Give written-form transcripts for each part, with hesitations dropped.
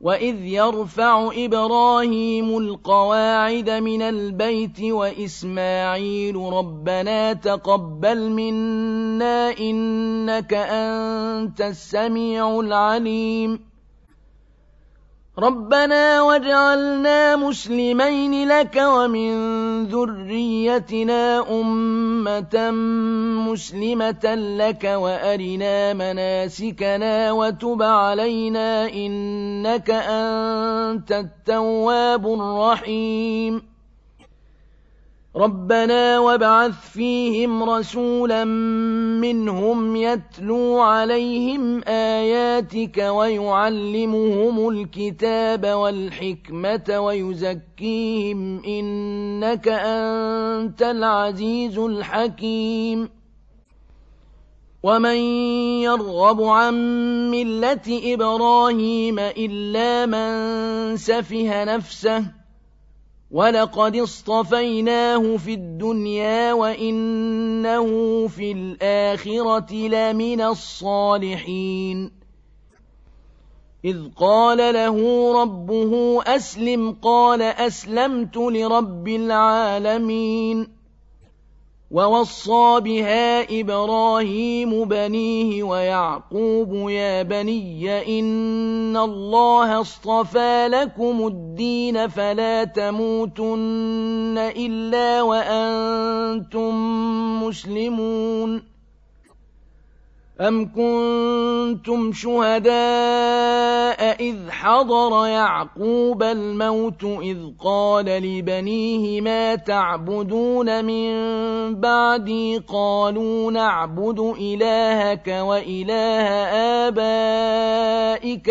وإذ يرفع إبراهيم القواعد من البيت وإسماعيل ربنا تقبل منا إنك أنت السميع العليم ربنا واجعلنا مسلمين لك ومن ذريتنا أمة مسلمة لك وأرنا مناسكنا وتب علينا إنك أنت التواب الرحيم ربنا وابعث فيهم رسولا منهم يتلو عليهم آياتك ويعلمهم الكتاب والحكمة ويزكيهم إنك أنت العزيز الحكيم ومن يرغب عن ملة إبراهيم إلا من سفه نفسه ولقد اصطفيناه في الدنيا وإنه في الآخرة لمن الصالحين إذ قال له ربه أسلم قال أسلمت لرب العالمين ووصى بها إبراهيم بنيه ويعقوب يا بني إن الله اصطفى لكم الدين فلا تموتن إلا وأنتم مسلمون أم كنتم شهداء إذ حضر يعقوب الموت إذ قال لبنيه ما تعبدون من بعدي قالوا نعبد إلهك وإله آبائك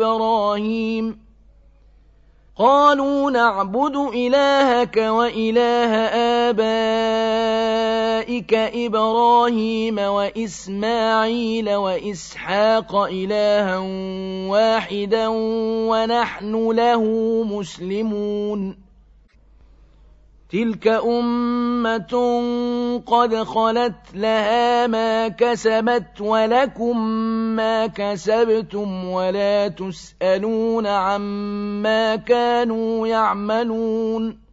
إبراهيم وإسماعيل وإسحاق إلها واحدا ونحن له مسلمون تلك أمة قد خلت لها ما كسبت ولكم ما كسبتم ولا تسألون عما كانوا يعملون